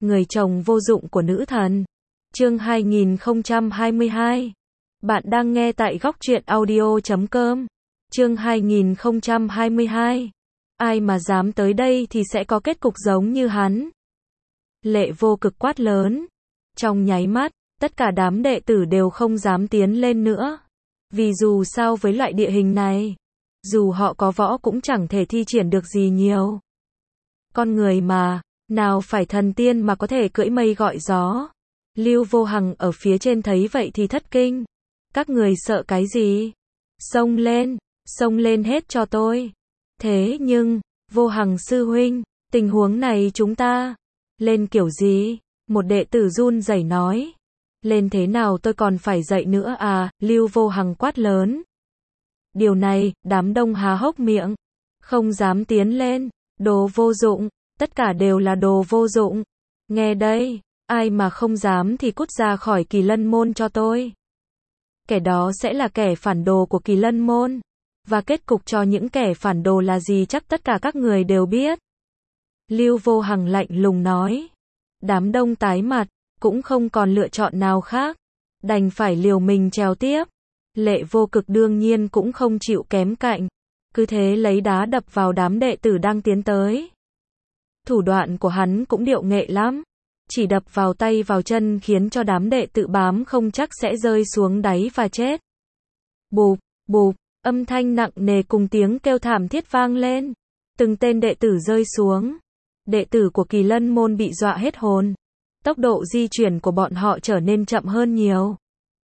người chồng vô dụng của nữ thần. Chương 2022. Bạn đang nghe tại Góc Truyện Audio.com. Chương 2022. Ai mà dám tới đây thì sẽ có kết cục giống như hắn. Lệ Vô Cực quát lớn. Trong nháy mắt, tất cả đám đệ tử đều không dám tiến lên nữa. Vì dù sao với loại địa hình này, dù họ có võ cũng chẳng thể thi triển được gì nhiều. Con người mà, nào phải thần tiên mà có thể cưỡi mây gọi gió. Lưu Vô Hằng ở phía trên thấy vậy thì thất kinh. Các người sợ cái gì? Xông lên hết cho tôi. Thế nhưng, Vô Hằng sư huynh, tình huống này chúng ta lên kiểu gì? Một đệ tử run rẩy nói. Lên thế nào tôi còn phải dậy nữa à? Lưu Vô Hằng quát lớn. Điều này, đám đông há hốc miệng, không dám tiến lên. Đồ vô dụng, tất cả đều là đồ vô dụng. Nghe đây, ai mà không dám thì cút ra khỏi Kỳ Lân môn cho tôi. Kẻ đó sẽ là kẻ phản đồ của Kỳ Lân môn. Và kết cục cho những kẻ phản đồ là gì chắc tất cả các người đều biết. Lưu Vô Hằng lạnh lùng nói. Đám đông tái mặt, cũng không còn lựa chọn nào khác, đành phải liều mình trèo tiếp. Lệ Vô Cực đương nhiên cũng không chịu kém cạnh, cứ thế lấy đá đập vào đám đệ tử đang tiến tới. Thủ đoạn của hắn cũng điệu nghệ lắm, chỉ đập vào tay vào chân khiến cho đám đệ tử bám không chắc sẽ rơi xuống đáy và chết. Bụp, bụp, âm thanh nặng nề cùng tiếng kêu thảm thiết vang lên. Từng tên đệ tử rơi xuống. Đệ tử của Kỳ Lân môn bị dọa hết hồn. Tốc độ di chuyển của bọn họ trở nên chậm hơn nhiều.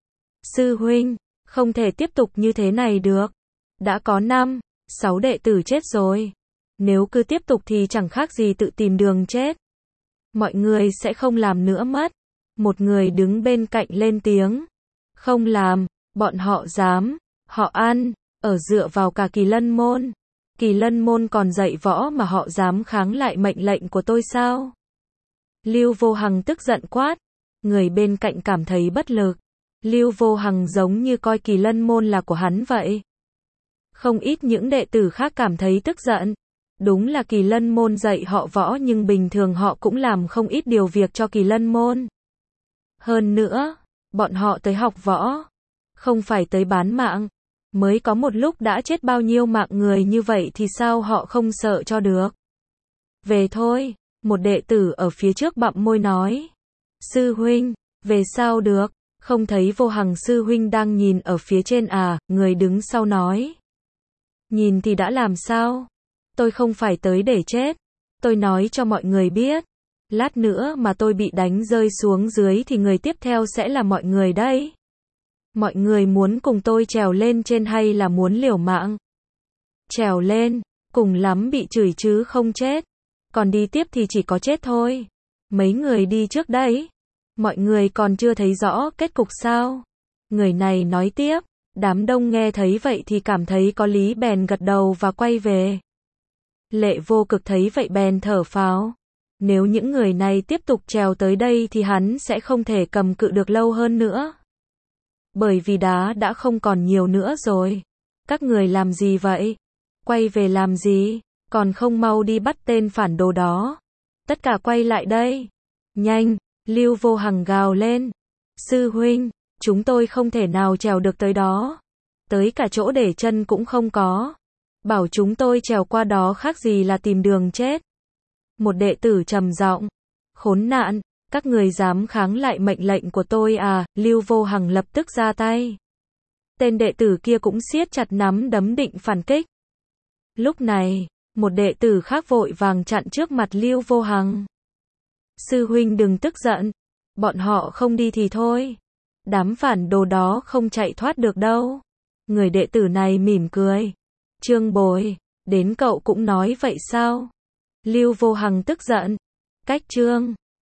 Sư huynh, không thể tiếp tục như thế này được. Đã có 5, 6 đệ tử chết rồi. Nếu cứ tiếp tục thì chẳng khác gì tự tìm đường chết. Mọi người sẽ không làm nữa mất. Một người đứng bên cạnh lên tiếng. Không làm, bọn họ dám, họ ăn, ở dựa vào cả Kỳ Lân môn. Kỳ Lân môn còn dạy võ mà họ dám kháng lại mệnh lệnh của tôi sao? Lưu Vô Hằng tức giận quát. Người bên cạnh cảm thấy bất lực. Lưu Vô Hằng giống như coi Kỳ Lân môn là của hắn vậy. Không ít những đệ tử khác cảm thấy tức giận. Đúng là Kỳ Lân môn dạy họ võ nhưng bình thường họ cũng làm không ít điều việc cho Kỳ Lân môn. Hơn nữa, bọn họ tới học võ, không phải tới bán mạng. Mới có một lúc đã chết bao nhiêu mạng người như vậy thì sao họ không sợ cho được. Về thôi, một đệ tử ở phía trước bặm môi nói. Sư huynh, về sao được, không thấy Vô Hằng sư huynh đang nhìn ở phía trên à, người đứng sau nói. Nhìn thì đã làm sao? Tôi không phải tới để chết. Tôi nói cho mọi người biết. Lát nữa mà tôi bị đánh rơi xuống dưới thì người tiếp theo sẽ là mọi người đấy. Mọi người muốn cùng tôi trèo lên trên hay là muốn liều mạng? Trèo lên, cùng lắm bị chửi chứ không chết. Còn đi tiếp thì chỉ có chết thôi. Mấy người đi trước đấy. Mọi người còn chưa thấy rõ kết cục sao? Người này nói tiếp. Đám đông nghe thấy vậy thì cảm thấy có lý bèn gật đầu và quay về. Lệ Vô Cực thấy vậy bèn thở phào. Nếu những người này tiếp tục trèo tới đây thì hắn sẽ không thể cầm cự được lâu hơn nữa. Bởi vì đá đã không còn nhiều nữa rồi. Các người làm gì vậy? Quay về làm gì? Còn không mau đi bắt tên phản đồ đó. Tất cả quay lại đây. Nhanh, Lưu Vô Hằng gào lên. Sư huynh, chúng tôi không thể nào trèo được tới đó. Tới cả chỗ để chân cũng không có. Bảo chúng tôi trèo qua đó khác gì là tìm đường chết. Một đệ tử trầm giọng. Khốn nạn, các người dám kháng lại mệnh lệnh của tôi à? Lưu Vô Hằng lập tức ra tay. Tên đệ tử kia cũng siết chặt nắm đấm định phản kích. Lúc này, một đệ tử khác vội vàng chặn trước mặt Lưu Vô Hằng. Sư huynh đừng tức giận. Bọn họ không đi thì thôi. Đám phản đồ đó không chạy thoát được đâu. Người đệ tử này mỉm cười. Trương Bồi, đến cậu cũng nói vậy sao? Lưu Vô Hằng tức giận. Cách Trương,